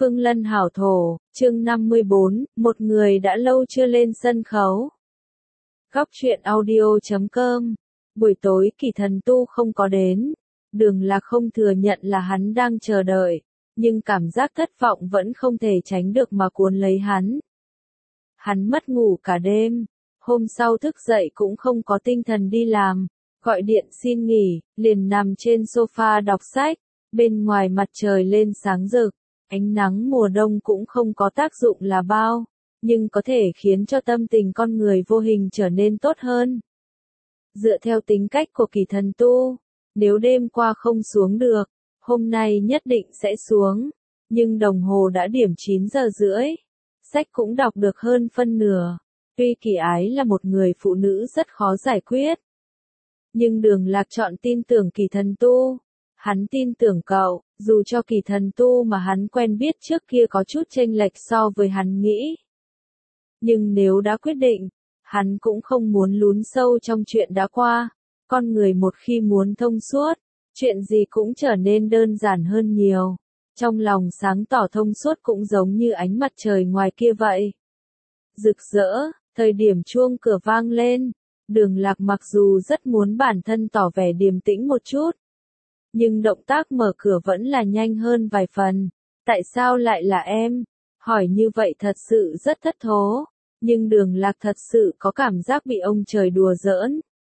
Phương Lân hảo thổ, chương 54, một người đã lâu chưa lên sân khấu. Góc truyện audio.com. Buổi tối Kỳ Thần Tu không có đến. Đường Lạc không thừa nhận là hắn đang chờ đợi, nhưng cảm giác thất vọng vẫn không thể tránh được mà cuốn lấy hắn. Hắn mất ngủ cả đêm, hôm sau thức dậy cũng không có tinh thần đi làm, gọi điện xin nghỉ, liền nằm trên sofa đọc sách, bên ngoài mặt trời lên sáng rực. Ánh nắng mùa đông cũng không có tác dụng là bao, nhưng có thể khiến cho tâm tình con người vô hình trở nên tốt hơn. Dựa theo tính cách của Kỳ Thần Tu, nếu đêm qua không xuống được, hôm nay nhất định sẽ xuống, nhưng đồng hồ đã điểm 9 giờ rưỡi, sách cũng đọc được hơn phân nửa. Tuy Kỳ Ái là một người phụ nữ rất khó giải quyết, nhưng Đường Lạc chọn tin tưởng Kỳ Thần Tu. Hắn tin tưởng cậu, dù cho Kỳ Thần Tu mà hắn quen biết trước kia có chút chênh lệch so với hắn nghĩ. Nhưng nếu đã quyết định, hắn cũng không muốn lún sâu trong chuyện đã qua. Con người một khi muốn thông suốt, chuyện gì cũng trở nên đơn giản hơn nhiều. Trong lòng sáng tỏ thông suốt cũng giống như ánh mặt trời ngoài kia vậy. Rực rỡ, thời điểm chuông cửa vang lên, Đường Lạc mặc dù rất muốn bản thân tỏ vẻ điềm tĩnh một chút, nhưng động tác mở cửa vẫn là nhanh hơn vài phần. Tại sao lại là em? Hỏi như vậy thật sự rất thất thố, nhưng Đường Lạc thật sự có cảm giác bị ông trời đùa giỡn.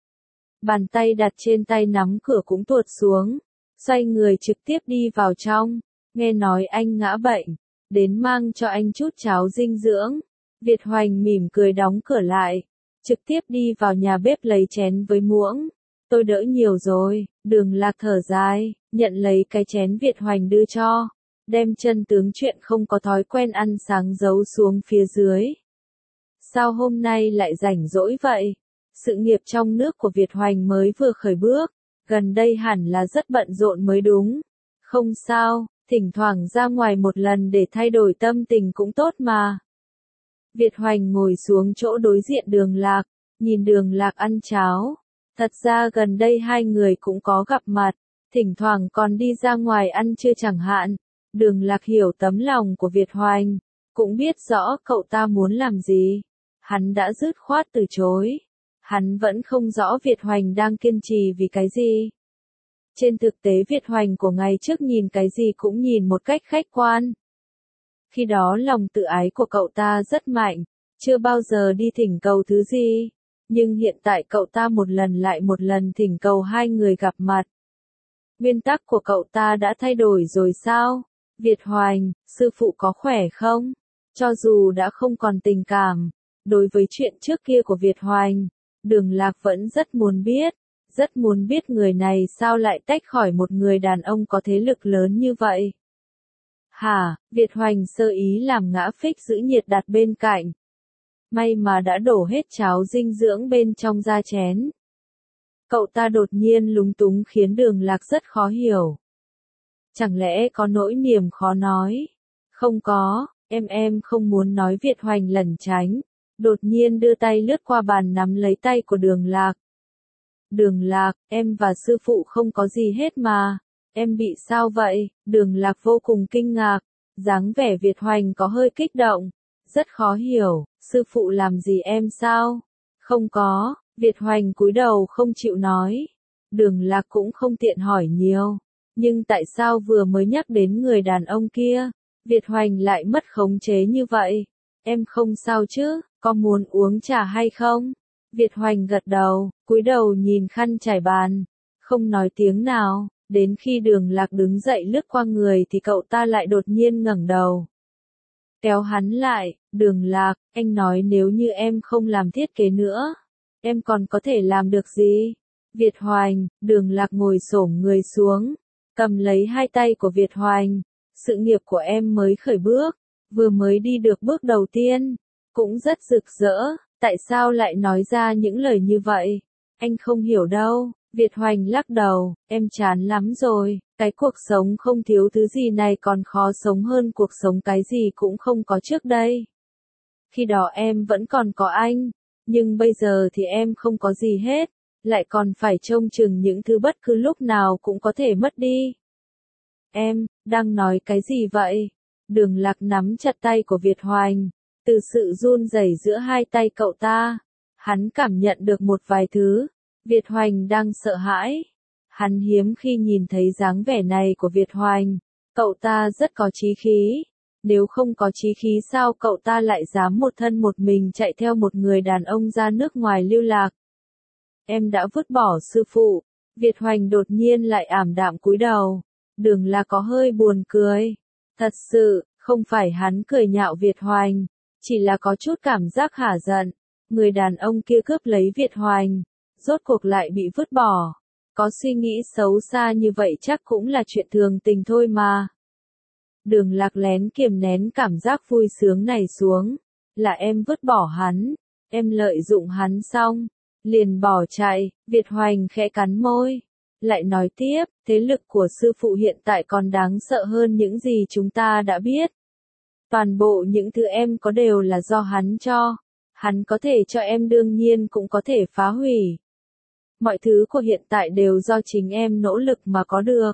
Bàn tay đặt trên tay nắm cửa cũng tuột xuống, xoay người trực tiếp đi vào trong, nghe nói anh ngã bệnh, đến mang cho anh chút cháo dinh dưỡng. Việt Hoành mỉm cười đóng cửa lại, trực tiếp đi vào nhà bếp lấy chén với muỗng. Tôi đỡ nhiều rồi. Đường Lạc thở dài, nhận lấy cái chén Việt Hoành đưa cho, đem chân tướng chuyện không có thói quen ăn sáng giấu xuống phía dưới. Sao hôm nay lại rảnh rỗi vậy? Sự nghiệp trong nước của Việt Hoành mới vừa khởi bước, gần đây hẳn là rất bận rộn mới đúng. Không sao, thỉnh thoảng ra ngoài một lần để thay đổi tâm tình cũng tốt mà. Việt Hoành ngồi xuống chỗ đối diện Đường Lạc, nhìn Đường Lạc ăn cháo. Thật ra gần đây hai người cũng có gặp mặt, thỉnh thoảng còn đi ra ngoài ăn trưa chẳng hạn. Đường Lạc hiểu tấm lòng của Việt Hoành, cũng biết rõ cậu ta muốn làm gì. Hắn đã dứt khoát từ chối. Hắn vẫn không rõ Việt Hoành đang kiên trì vì cái gì. Trên thực tế Việt Hoành của ngày trước nhìn cái gì cũng nhìn một cách khách quan. Khi đó lòng tự ái của cậu ta rất mạnh, chưa bao giờ đi thỉnh cầu thứ gì. Nhưng hiện tại cậu ta một lần lại một lần thỉnh cầu hai người gặp mặt. Nguyên tắc của cậu ta đã thay đổi rồi sao? Việt Hoành, sư phụ có khỏe không? Cho dù đã không còn tình cảm, đối với chuyện trước kia của Việt Hoành, Đường Lạc vẫn rất muốn biết người này sao lại tách khỏi một người đàn ông có thế lực lớn như vậy. Hả, Việt Hoành sơ ý làm ngã phích giữ nhiệt đặt bên cạnh. May mà đã đổ hết cháo dinh dưỡng bên trong ra chén. Cậu ta đột nhiên lúng túng khiến Đường Lạc rất khó hiểu. Chẳng lẽ có nỗi niềm khó nói? Không có, em không muốn nói. Việt Hoành lẩn tránh, đột nhiên đưa tay lướt qua bàn nắm lấy tay của Đường Lạc. Đường Lạc, em và sư phụ không có gì hết mà, em bị sao vậy? Đường Lạc vô cùng kinh ngạc, dáng vẻ Việt Hoành có hơi kích động, rất khó hiểu. Sư phụ làm gì em sao? Không có, Việt Hoành cúi đầu không chịu nói. Đường Lạc cũng không tiện hỏi nhiều. Nhưng tại sao vừa mới nhắc đến người đàn ông kia, Việt Hoành lại mất khống chế như vậy? Em không sao chứ, có muốn uống trà hay không? Việt Hoành gật đầu, cúi đầu nhìn khăn trải bàn, không nói tiếng nào. Đến khi Đường Lạc đứng dậy lướt qua người thì cậu ta lại đột nhiên ngẩng đầu. Kéo hắn lại, Đường Lạc, anh nói nếu như em không làm thiết kế nữa, em còn có thể làm được gì? Việt Hoành, Đường Lạc ngồi xổm người xuống, cầm lấy hai tay của Việt Hoành. Sự nghiệp của em mới khởi bước, vừa mới đi được bước đầu tiên, cũng rất rực rỡ, tại sao lại nói ra những lời như vậy? Anh không hiểu đâu. Việt Hoành lắc đầu, em chán lắm rồi, cái cuộc sống không thiếu thứ gì này còn khó sống hơn cuộc sống cái gì cũng không có trước đây. Khi đó em vẫn còn có anh, nhưng bây giờ thì em không có gì hết, lại còn phải trông chừng những thứ bất cứ lúc nào cũng có thể mất đi. Em, đang nói cái gì vậy? Đường Lạc nắm chặt tay của Việt Hoành, từ sự run rẩy giữa hai tay cậu ta, hắn cảm nhận được một vài thứ. Việt Hoành đang sợ hãi. Hắn hiếm khi nhìn thấy dáng vẻ này của Việt Hoành. Cậu ta rất có chí khí. Nếu không có chí khí sao cậu ta lại dám một thân một mình chạy theo một người đàn ông ra nước ngoài lưu lạc. Em đã vứt bỏ sư phụ. Việt Hoành đột nhiên lại ảm đạm cúi đầu. Đường Lạc có hơi buồn cười. Thật sự, không phải hắn cười nhạo Việt Hoành, chỉ là có chút cảm giác hả giận. Người đàn ông kia cướp lấy Việt Hoành, rốt cuộc lại bị vứt bỏ. Có suy nghĩ xấu xa như vậy chắc cũng là chuyện thường tình thôi mà. Đường Lạc lén kiềm nén cảm giác vui sướng này xuống. Là em vứt bỏ hắn, em lợi dụng hắn xong, liền bỏ chạy. Việt Hoành khẽ cắn môi, lại nói tiếp, thế lực của sư phụ hiện tại còn đáng sợ hơn những gì chúng ta đã biết. Toàn bộ những thứ em có đều là do hắn cho. Hắn có thể cho em đương nhiên cũng có thể phá hủy. Mọi thứ của hiện tại đều do chính em nỗ lực mà có được.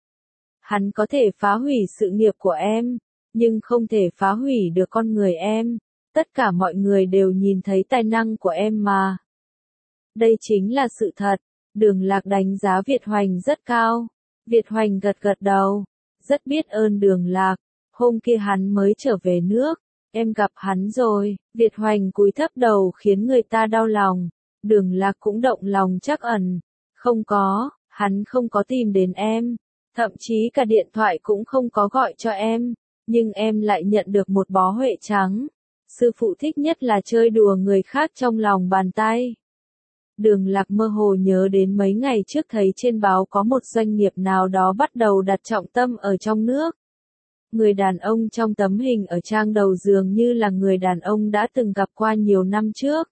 Hắn có thể phá hủy sự nghiệp của em, nhưng không thể phá hủy được con người em. Tất cả mọi người đều nhìn thấy tài năng của em mà. Đây chính là sự thật. Đường Lạc đánh giá Việt Hoành rất cao. Việt Hoành gật gật đầu. Rất biết ơn Đường Lạc. Hôm kia hắn mới trở về nước. Em gặp hắn rồi. Việt Hoành cúi thấp đầu khiến người ta đau lòng. Đường Lạc cũng động lòng trắc ẩn. Không có, hắn không có tìm đến em. Thậm chí cả điện thoại cũng không có gọi cho em. Nhưng em lại nhận được một bó huệ trắng. Sư phụ thích nhất là chơi đùa người khác trong lòng bàn tay. Đường Lạc mơ hồ nhớ đến mấy ngày trước thấy trên báo có một doanh nghiệp nào đó bắt đầu đặt trọng tâm ở trong nước. Người đàn ông trong tấm hình ở trang đầu dường như là người đàn ông đã từng gặp qua nhiều năm trước.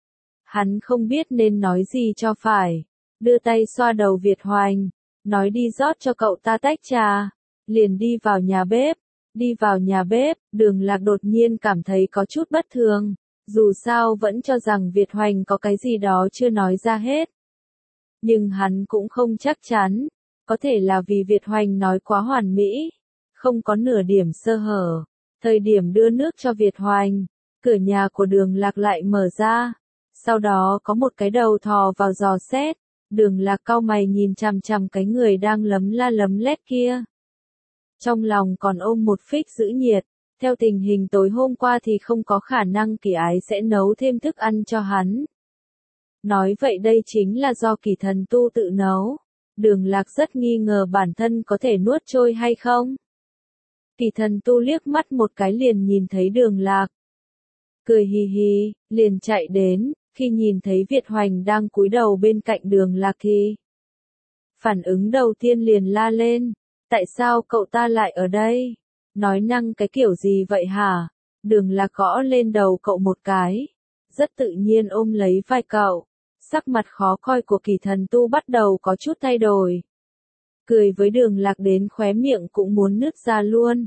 Hắn không biết nên nói gì cho phải. Đưa tay xoa đầu Việt Hoành, nói đi rót cho cậu ta tách trà. Liền đi vào nhà bếp. Đi vào nhà bếp, Đường Lạc đột nhiên cảm thấy có chút bất thường. Dù sao vẫn cho rằng Việt Hoành có cái gì đó chưa nói ra hết. Nhưng hắn cũng không chắc chắn. Có thể là vì Việt Hoành nói quá hoàn mỹ. Không có nửa điểm sơ hở. Thời điểm đưa nước cho Việt Hoành, cửa nhà của Đường Lạc lại mở ra. Sau đó có một cái đầu thò vào dò xét. Đường Lạc cau mày nhìn chằm chằm cái người đang lấm la lấm lét kia. Trong lòng còn ôm một phích giữ nhiệt. Theo tình hình tối hôm qua thì không có khả năng Kỳ Ái sẽ nấu thêm thức ăn cho hắn. Nói vậy đây chính là do Kỳ Thần Tu tự nấu. Đường Lạc rất nghi ngờ bản thân có thể nuốt trôi hay không. Kỳ Thần Tu liếc mắt một cái liền nhìn thấy Đường Lạc. Cười hì hì, liền chạy đến, khi nhìn thấy Việt Hoành đang cúi đầu bên cạnh Đường Lạc thì phản ứng đầu tiên liền la lên. Tại sao cậu ta lại ở đây? Nói năng cái kiểu gì vậy hả? Đường Lạc gõ lên đầu cậu một cái. Rất tự nhiên ôm lấy vai cậu. Sắc mặt khó coi của Kỳ Thần Tu bắt đầu có chút thay đổi. Cười với Đường Lạc đến khóe miệng cũng muốn nứt ra luôn.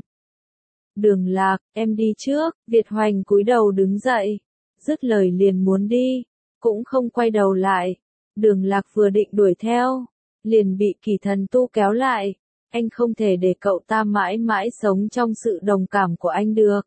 Đường Lạc, em đi trước. Việt Hoành cúi đầu đứng dậy. Dứt lời liền muốn đi. Cũng không quay đầu lại. Đường Lạc vừa định đuổi theo. Liền bị Kỳ Thần Tu kéo lại. Anh không thể để cậu ta mãi mãi sống trong sự đồng cảm của anh được.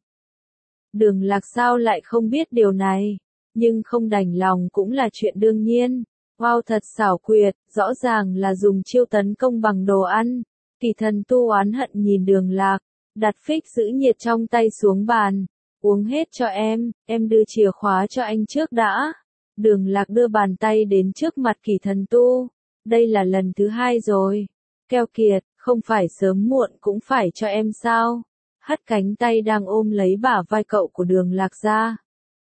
Đường Lạc sao lại không biết điều này. Nhưng không đành lòng cũng là chuyện đương nhiên. Wow thật xảo quyệt, rõ ràng là dùng chiêu tấn công bằng đồ ăn. Kỳ Thần Tu oán hận nhìn Đường Lạc. Đặt phích giữ nhiệt trong tay xuống bàn. Uống hết cho em đưa chìa khóa cho anh trước đã. Đường Lạc đưa bàn tay đến trước mặt Kỳ Thần Tu. Đây là lần thứ 2 rồi. Keo kiệt, không phải sớm muộn cũng phải cho em sao? Hất cánh tay đang ôm lấy bả vai cậu của Đường Lạc ra.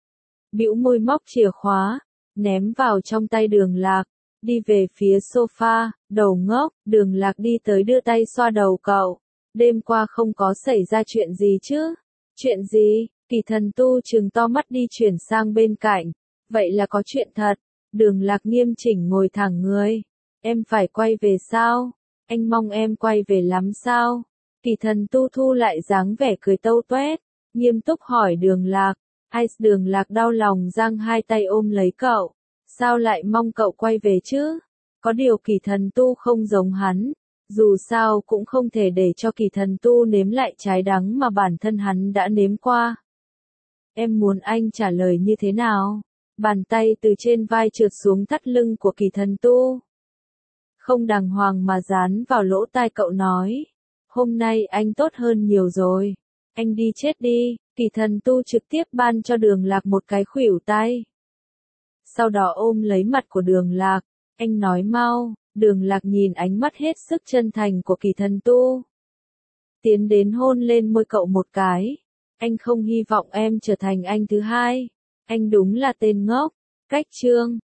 Bĩu môi móc chìa khóa, ném vào trong tay Đường Lạc, đi về phía sofa, đầu ngốc. Đường Lạc đi tới đưa tay xoa đầu cậu. Đêm qua không có xảy ra chuyện gì chứ? Chuyện gì? Kỳ Thần Tu trừng to mắt đi chuyển sang bên cạnh. Vậy là có chuyện thật. Đường Lạc nghiêm chỉnh ngồi thẳng người. Em phải quay về sao? Anh mong em quay về lắm sao? Kỳ Thần Tu thu lại dáng vẻ cười tâu tuét, nghiêm túc hỏi Đường Lạc. Đường Lạc đau lòng giang hai tay ôm lấy cậu. Sao lại mong cậu quay về chứ? Có điều Kỳ Thần Tu không giống hắn. Dù sao cũng không thể để cho Kỳ Thần Tu nếm lại trái đắng mà bản thân hắn đã nếm qua. Em muốn anh trả lời như thế nào? Bàn tay từ trên vai trượt xuống thắt lưng của Kỳ Thần Tu. Không đàng hoàng mà dán vào lỗ tai cậu nói. Hôm nay anh tốt hơn nhiều rồi. Anh đi chết đi. Kỳ Thần Tu trực tiếp ban cho Đường Lạc một cái khuỷu tay. Sau đó ôm lấy mặt của Đường Lạc. Anh nói mau. Đường Lạc nhìn ánh mắt hết sức chân thành của Kỳ Thần Tu. Tiến đến hôn lên môi cậu một cái. Anh không hy vọng em trở thành anh thứ hai. Anh đúng là tên ngốc. Cách chương